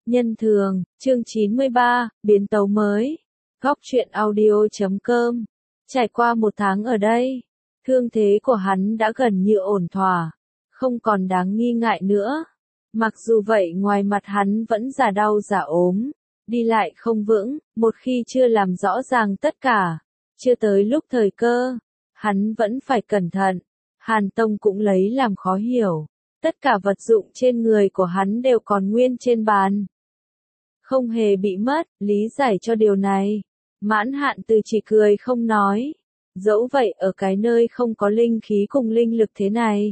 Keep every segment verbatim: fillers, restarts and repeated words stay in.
Nhân thường, chương chín mươi ba, biến tấu mới. Góc truyện audio chấm com. Trải qua một tháng ở đây, thương thế của hắn đã gần như ổn thỏa, không còn đáng nghi ngại nữa. Mặc dù vậy ngoài mặt hắn vẫn giả đau giả ốm, đi lại không vững, một khi chưa làm rõ ràng tất cả, chưa tới lúc thời cơ, hắn vẫn phải cẩn thận. Hàn Tông cũng lấy làm khó hiểu, tất cả vật dụng trên người của hắn đều còn nguyên trên bàn, không hề bị mất. Lý giải cho điều này, Mãn Hạn Từ chỉ cười không nói. Dẫu vậy ở cái nơi không có linh khí cùng linh lực thế này,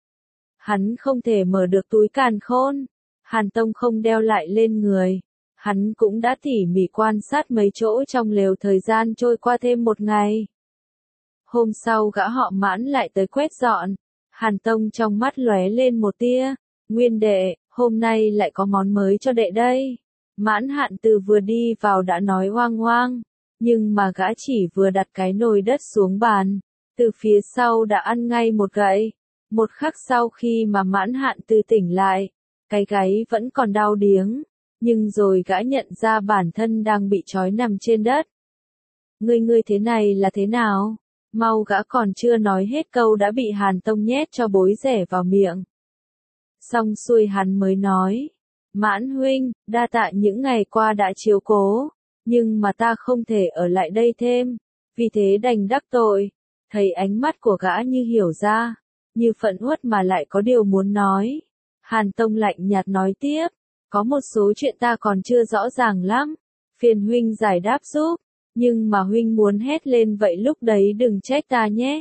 hắn không thể mở được túi càn khôn. Hàn Tông không đeo lại lên người, hắn cũng đã tỉ mỉ quan sát mấy chỗ trong lều. Thời gian trôi qua thêm một ngày. Hôm sau gã họ Mãn lại tới quét dọn. Hàn Tông trong mắt lóe lên một tia, Nguyên đệ, hôm nay lại có món mới cho đệ đây. Mãn Hạn Từ vừa đi vào đã nói oang oang, nhưng mà gã chỉ vừa đặt cái nồi đất xuống bàn, từ phía sau đã ăn ngay một gậy. Một khắc sau khi mà Mãn Hạn Từ tỉnh lại, cái gáy vẫn còn đau điếng, nhưng rồi gã nhận ra bản thân đang bị trói nằm trên đất. Ngươi ngươi thế này là thế nào? Mau, gã còn chưa nói hết câu đã bị Hàn Tông nhét cho bối rẻ vào miệng. Xong xuôi hắn mới nói, Mãn huynh, đa tạ những ngày qua đã chiếu cố, nhưng mà ta không thể ở lại đây thêm, vì thế đành đắc tội. Thấy ánh mắt của gã như hiểu ra, như phẫn uất mà lại có điều muốn nói. Hàn Tông lạnh nhạt nói tiếp, có một số chuyện ta còn chưa rõ ràng lắm, phiền huynh giải đáp giúp, nhưng mà huynh muốn hét lên vậy lúc đấy đừng trách ta nhé.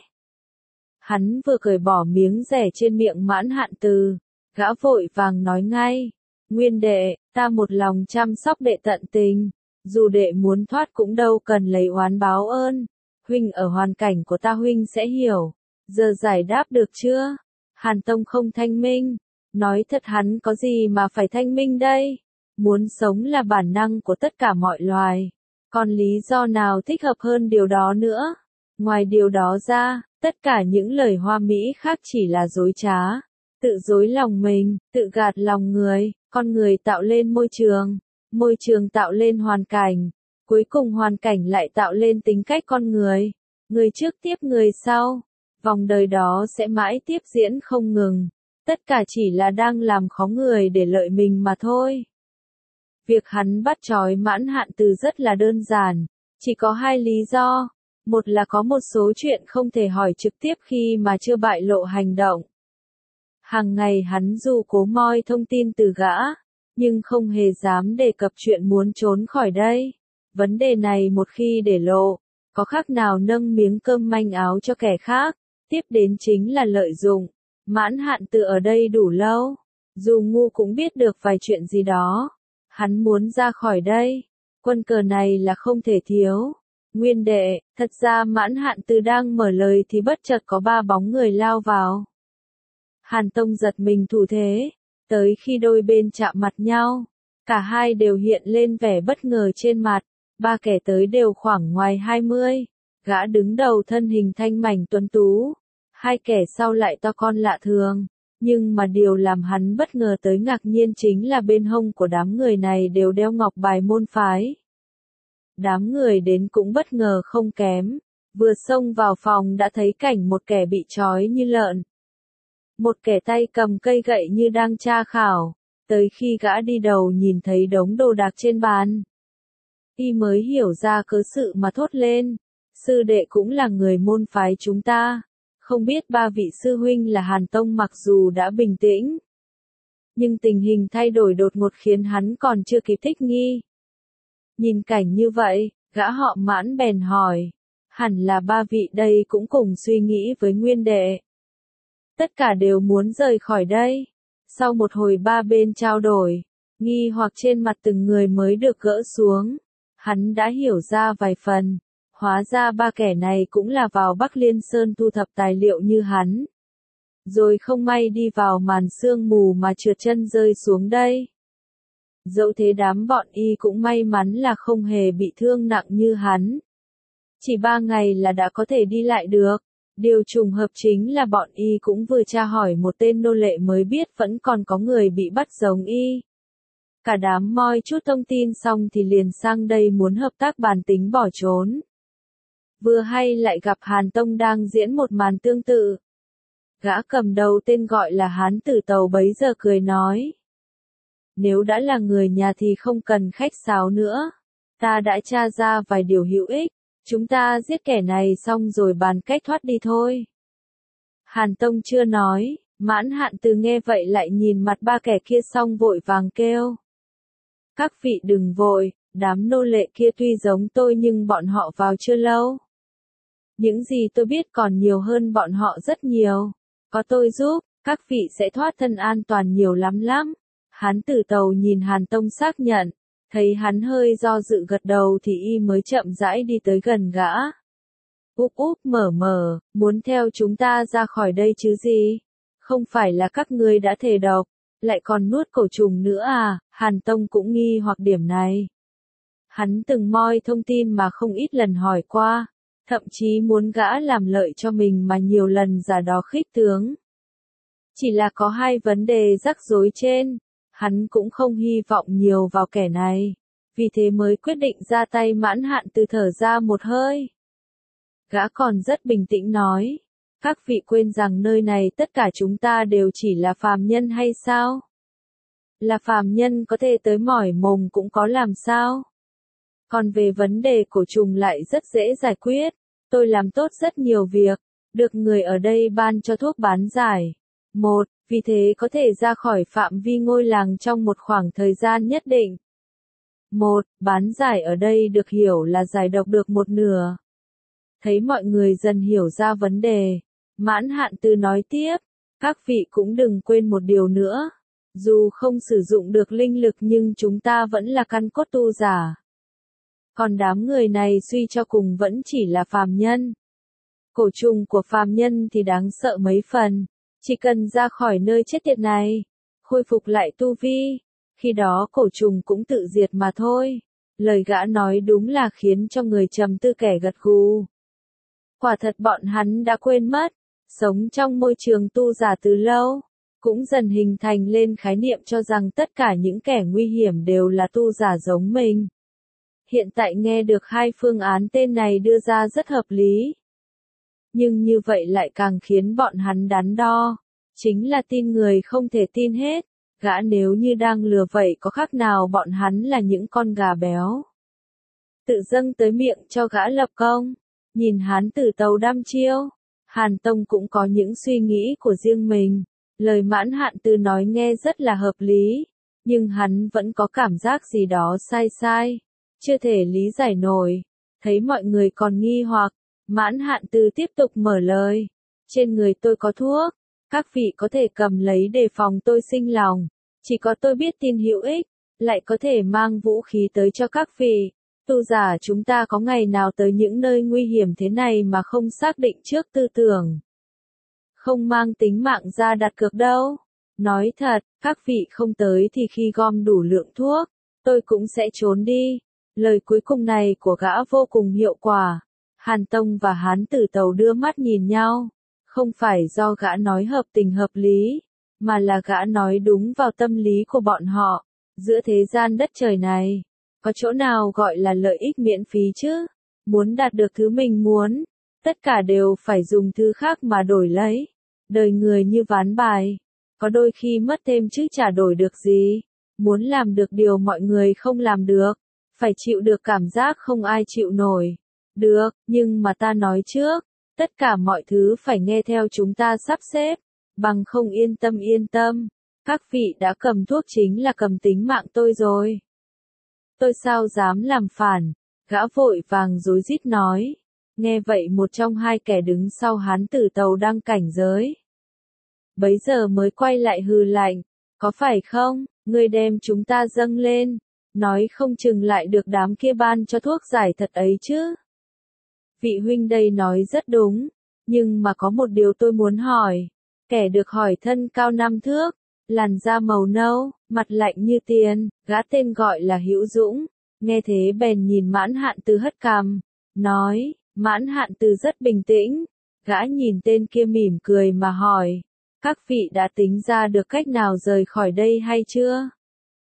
Hắn vừa cởi bỏ miếng rẻ trên miệng Mãn Hạn Từ, gã vội vàng nói ngay, Nguyên đệ, ta một lòng chăm sóc đệ tận tình, dù đệ muốn thoát cũng đâu cần lấy oán báo ơn, huynh ở hoàn cảnh của ta huynh sẽ hiểu, giờ giải đáp được chưa? Hàn Tông không thanh minh, nói thật hắn có gì mà phải thanh minh đây, muốn sống là bản năng của tất cả mọi loài, còn lý do nào thích hợp hơn điều đó nữa? Ngoài điều đó ra, tất cả những lời hoa mỹ khác chỉ là dối trá, tự dối lòng mình, tự gạt lòng người. Con người tạo lên môi trường, môi trường tạo lên hoàn cảnh, cuối cùng hoàn cảnh lại tạo lên tính cách con người. Người trước tiếp người sau, vòng đời đó sẽ mãi tiếp diễn không ngừng. Tất cả chỉ là đang làm khó người để lợi mình mà thôi. Việc hắn bắt trói Mãn Hạn Từ rất là đơn giản, chỉ có hai lý do. Một là có một số chuyện không thể hỏi trực tiếp khi mà chưa bại lộ hành động. Hàng ngày hắn dù cố moi thông tin từ gã, nhưng không hề dám đề cập chuyện muốn trốn khỏi đây. Vấn đề này một khi để lộ, có khác nào nâng miếng cơm manh áo cho kẻ khác, tiếp đến chính là lợi dụng. Mãn Hạn Từ ở đây đủ lâu, dù ngu cũng biết được vài chuyện gì đó. Hắn muốn ra khỏi đây, quân cờ này là không thể thiếu. Nguyên đệ, thật ra Mãn Hạn Từ đang mở lời thì bất chợt có ba bóng người lao vào. Hàn Tông giật mình thủ thế, tới khi đôi bên chạm mặt nhau, cả hai đều hiện lên vẻ bất ngờ trên mặt. Ba kẻ tới đều khoảng ngoài hai mươi, gã đứng đầu thân hình thanh mảnh tuấn tú, hai kẻ sau lại to con lạ thường, nhưng mà điều làm hắn bất ngờ tới ngạc nhiên chính là bên hông của đám người này đều đeo ngọc bài môn phái. Đám người đến cũng bất ngờ không kém, vừa xông vào phòng đã thấy cảnh một kẻ bị trói như lợn, một kẻ tay cầm cây gậy như đang tra khảo. Tới khi gã đi đầu nhìn thấy đống đồ đạc trên bàn, y mới hiểu ra cớ sự mà thốt lên, sư đệ cũng là người môn phái chúng ta, không biết ba vị sư huynh là Hàn Tông. Mặc dù đã bình tĩnh, nhưng tình hình thay đổi đột ngột khiến hắn còn chưa kịp thích nghi. Nhìn cảnh như vậy, gã họ Mãn bèn hỏi, hẳn là ba vị đây cũng cùng suy nghĩ với Nguyên đệ. Tất cả đều muốn rời khỏi đây. Sau một hồi ba bên trao đổi, nghi hoặc trên mặt từng người mới được gỡ xuống. Hắn đã hiểu ra vài phần, hóa ra ba kẻ này cũng là vào Bắc Liên Sơn thu thập tài liệu như hắn. Rồi không may đi vào màn sương mù mà trượt chân rơi xuống đây. Dẫu thế đám bọn y cũng may mắn là không hề bị thương nặng như hắn. Chỉ ba ngày là đã có thể đi lại được. Điều trùng hợp chính là bọn y cũng vừa tra hỏi một tên nô lệ mới biết vẫn còn có người bị bắt giống y. Cả đám moi chút thông tin xong thì liền sang đây muốn hợp tác bàn tính bỏ trốn. Vừa hay lại gặp Hàn Tông đang diễn một màn tương tự. Gã cầm đầu tên gọi là Hán Tử Tàu bấy giờ cười nói. Nếu đã là người nhà thì không cần khách sáo nữa. Ta đã tra ra vài điều hữu ích. Chúng ta giết kẻ này xong rồi bàn cách thoát đi thôi. Hàn Tông chưa nói, Mãn Hạn Từ nghe vậy lại nhìn mặt ba kẻ kia xong vội vàng kêu. Các vị đừng vội, đám nô lệ kia tuy giống tôi nhưng bọn họ vào chưa lâu. Những gì tôi biết còn nhiều hơn bọn họ rất nhiều. Có tôi giúp, các vị sẽ thoát thân an toàn nhiều lắm lắm. Hán Tử Tàu nhìn Hàn Tông xác nhận, thấy hắn hơi do dự gật đầu thì y mới chậm rãi đi tới gần gã. Úp úp mở mở, muốn theo chúng ta ra khỏi đây chứ gì? Không phải là các ngươi đã thề độc, lại còn nuốt cổ trùng nữa à? Hàn Tông cũng nghi hoặc điểm này. Hắn từng moi thông tin mà không ít lần hỏi qua, thậm chí muốn gã làm lợi cho mình mà nhiều lần giả đó khích tướng. Chỉ là có hai vấn đề rắc rối trên, hắn cũng không hy vọng nhiều vào kẻ này, vì thế mới quyết định ra tay. Mãn Hạn Từ thở ra một hơi. Gã còn rất bình tĩnh nói, các vị quên rằng nơi này tất cả chúng ta đều chỉ là phàm nhân hay sao? Là phàm nhân có thể tới mỏi mồm cũng có làm sao? Còn về vấn đề cổ trùng lại rất dễ giải quyết, tôi làm tốt rất nhiều việc, được người ở đây ban cho thuốc bán giải. Một, vì thế có thể ra khỏi phạm vi ngôi làng trong một khoảng thời gian nhất định. Một, bán giải ở đây được hiểu là giải độc được một nửa. Thấy mọi người dần hiểu ra vấn đề, Mãn Hạn Từ nói tiếp, các vị cũng đừng quên một điều nữa. Dù không sử dụng được linh lực nhưng chúng ta vẫn là căn cốt tu giả. Còn đám người này suy cho cùng vẫn chỉ là phàm nhân. Cổ trùng của phàm nhân thì đáng sợ mấy phần. Chỉ cần ra khỏi nơi chết tiệt này, khôi phục lại tu vi, khi đó cổ trùng cũng tự diệt mà thôi. Lời gã nói đúng là khiến cho người trầm tư kẻ gật gù. Quả thật bọn hắn đã quên mất, sống trong môi trường tu giả từ lâu, cũng dần hình thành lên khái niệm cho rằng tất cả những kẻ nguy hiểm đều là tu giả giống mình. Hiện tại nghe được hai phương án tên này đưa ra rất hợp lý. Nhưng như vậy lại càng khiến bọn hắn đắn đo. Chính là tin người không thể tin hết. Gã nếu như đang lừa vậy có khác nào bọn hắn là những con gà béo. Tự dâng tới miệng cho gã lập công. Nhìn Hán Tử Tàu đăm chiêu. Hàn Tông cũng có những suy nghĩ của riêng mình. Lời Mãn Hạn Từ nói nghe rất là hợp lý. Nhưng hắn vẫn có cảm giác gì đó sai sai. Chưa thể lý giải nổi. Thấy mọi người còn nghi hoặc. Mãn Hạn Từ tiếp tục mở lời. Trên người tôi có thuốc. Các vị có thể cầm lấy đề phòng tôi sinh lòng. Chỉ có tôi biết tin hữu ích. Lại có thể mang vũ khí tới cho các vị. Tu giả chúng ta có ngày nào tới những nơi nguy hiểm thế này mà không xác định trước tư tưởng. Không mang tính mạng ra đặt cược đâu. Nói thật, các vị không tới thì khi gom đủ lượng thuốc, tôi cũng sẽ trốn đi. Lời cuối cùng này của gã vô cùng hiệu quả. Hàn Tông và Hán Tử Tàu đưa mắt nhìn nhau. Không phải do gã nói hợp tình hợp lý, mà là gã nói đúng vào tâm lý của bọn họ. Giữa thế gian đất trời này, có chỗ nào gọi là lợi ích miễn phí chứ? Muốn đạt được thứ mình muốn, tất cả đều phải dùng thứ khác mà đổi lấy. Đời người như ván bài, có đôi khi mất thêm chứ chả đổi được gì. Muốn làm được điều mọi người không làm được, phải chịu được cảm giác không ai chịu nổi. Được, nhưng mà ta nói trước, tất cả mọi thứ phải nghe theo chúng ta sắp xếp, bằng không yên tâm yên tâm. Các vị đã cầm thuốc chính là cầm tính mạng tôi rồi. Tôi sao dám làm phản, gã vội vàng rối rít nói. Nghe vậy một trong hai kẻ đứng sau Hán Tử Tàu đang cảnh giới. Bấy giờ mới quay lại hừ lạnh, có phải không, ngươi đem chúng ta dâng lên, nói không chừng lại được đám kia ban cho thuốc giải thật ấy chứ. Vị huynh đây nói rất đúng, nhưng mà có một điều tôi muốn hỏi. Kẻ được hỏi thân cao năm thước, làn da màu nâu, mặt lạnh như tiền, gã tên gọi là Hữu Dũng. Nghe thế bèn nhìn Mãn Hạn Từ hất cằm, nói, Mãn Hạn Từ rất bình tĩnh. Gã nhìn tên kia mỉm cười mà hỏi, các vị đã tính ra được cách nào rời khỏi đây hay chưa?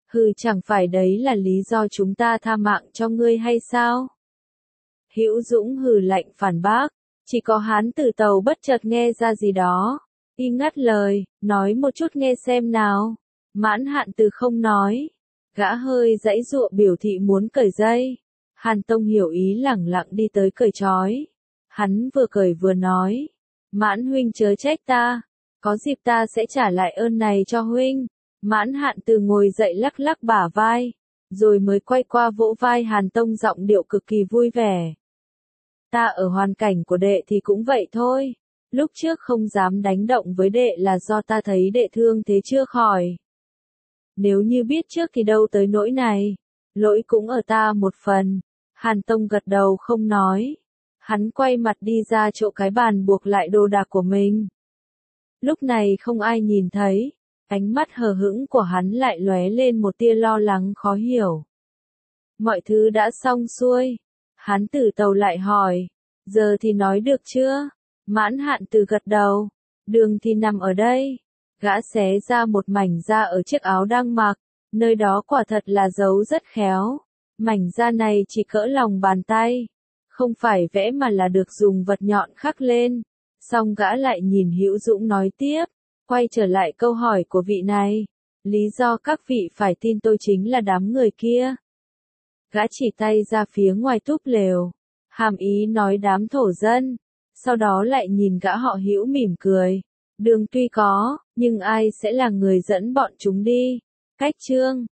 Hừ, chẳng phải đấy là lý do chúng ta tha mạng cho ngươi hay sao? Hữu Dũng hừ lạnh phản bác, chỉ có Hán Tử Tàu bất chợt nghe ra gì đó. Y ngắt lời, nói một chút nghe xem nào. Mãn Hạn Từ không nói. Gã hơi giãy giụa biểu thị muốn cởi dây. Hàn Tông hiểu ý lẳng lặng đi tới cởi trói. Hắn vừa cởi vừa nói. Mãn huynh chớ trách ta. Có dịp ta sẽ trả lại ơn này cho huynh. Mãn Hạn Từ ngồi dậy lắc lắc bả vai. Rồi mới quay qua vỗ vai Hàn Tông giọng điệu cực kỳ vui vẻ. Ta ở hoàn cảnh của đệ thì cũng vậy thôi. Lúc trước không dám đánh động với đệ là do ta thấy đệ thương thế chưa khỏi. Nếu như biết trước thì đâu tới nỗi này. Lỗi cũng ở ta một phần. Hàn Tông gật đầu không nói. Hắn quay mặt đi ra chỗ cái bàn buộc lại đồ đạc của mình. Lúc này không ai nhìn thấy. Ánh mắt hờ hững của hắn lại lóe lên một tia lo lắng khó hiểu. Mọi thứ đã xong xuôi. Hán Tử Tàu lại hỏi. Giờ thì nói được chưa? Mãn Hạn Từ gật đầu. Đường thì nằm ở đây. Gã xé ra một mảnh da ở chiếc áo đang mặc. Nơi đó quả thật là giấu rất khéo. Mảnh da này chỉ cỡ lòng bàn tay. Không phải vẽ mà là được dùng vật nhọn khắc lên. Xong gã lại nhìn Hữu Dũng nói tiếp. Quay trở lại câu hỏi của vị này. Lý do các vị phải tin tôi chính là đám người kia. Gã chỉ tay ra phía ngoài túp lều. Hàm ý nói đám thổ dân. Sau đó lại nhìn gã họ Hữu mỉm cười. Đường tuy có, nhưng ai sẽ là người dẫn bọn chúng đi? Cách chương